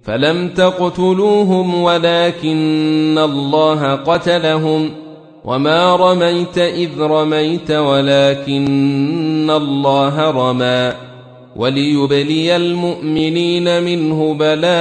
فلم تقتلوهم ولكن الله قتلهم وما رميت إذ رميت ولكن الله رمى وليبلي المؤمنين منه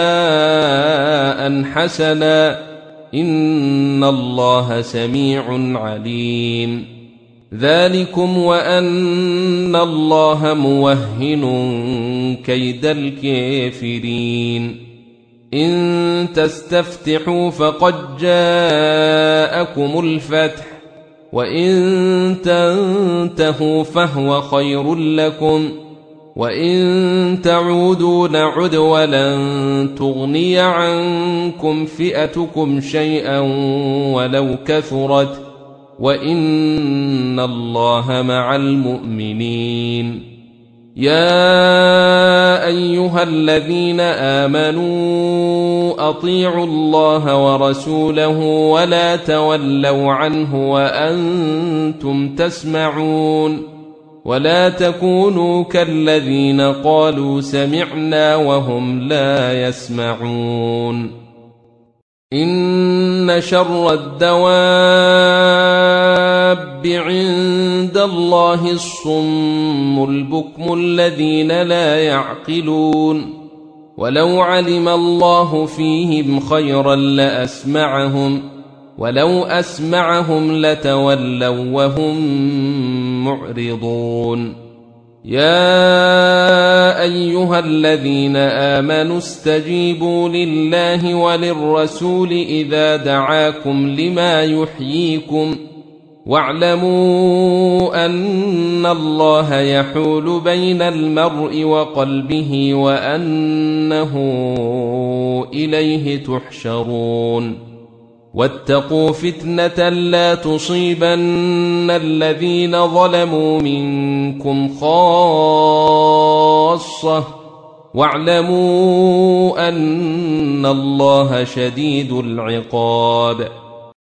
بلاء حسنا إن الله سميع عليم ذلكم وأن الله موهن كيد الكافرين إن تستفتحوا فقد جاءكم الفتح وإن تنتهوا فهو خير لكم وإن تعودوا نعد ولن تغني عنكم فئتكم شيئا ولو كثرت وإن الله مع المؤمنين يا أيها الذين آمنوا أطيعوا الله ورسوله ولا تولوا عنه وأنتم تسمعون ولا تكونوا كالذين قالوا سمعنا وهم لا يسمعون إن شر الدواب عند الله الصم البكم الذين لا يعقلون ولو علم الله فيهم خيرا لأسمعهم ولو أسمعهم لتولوا وهم معرضون يا أيها الذين آمنوا استجيبوا لله وللرسول إذا دعاكم لما يحييكم واعلموا أن الله يحول بين المرء وقلبه وأنه إليه تحشرون واتقوا فتنة لا تصيبن الذين ظلموا منكم خاصة واعلموا أن الله شديد العقاب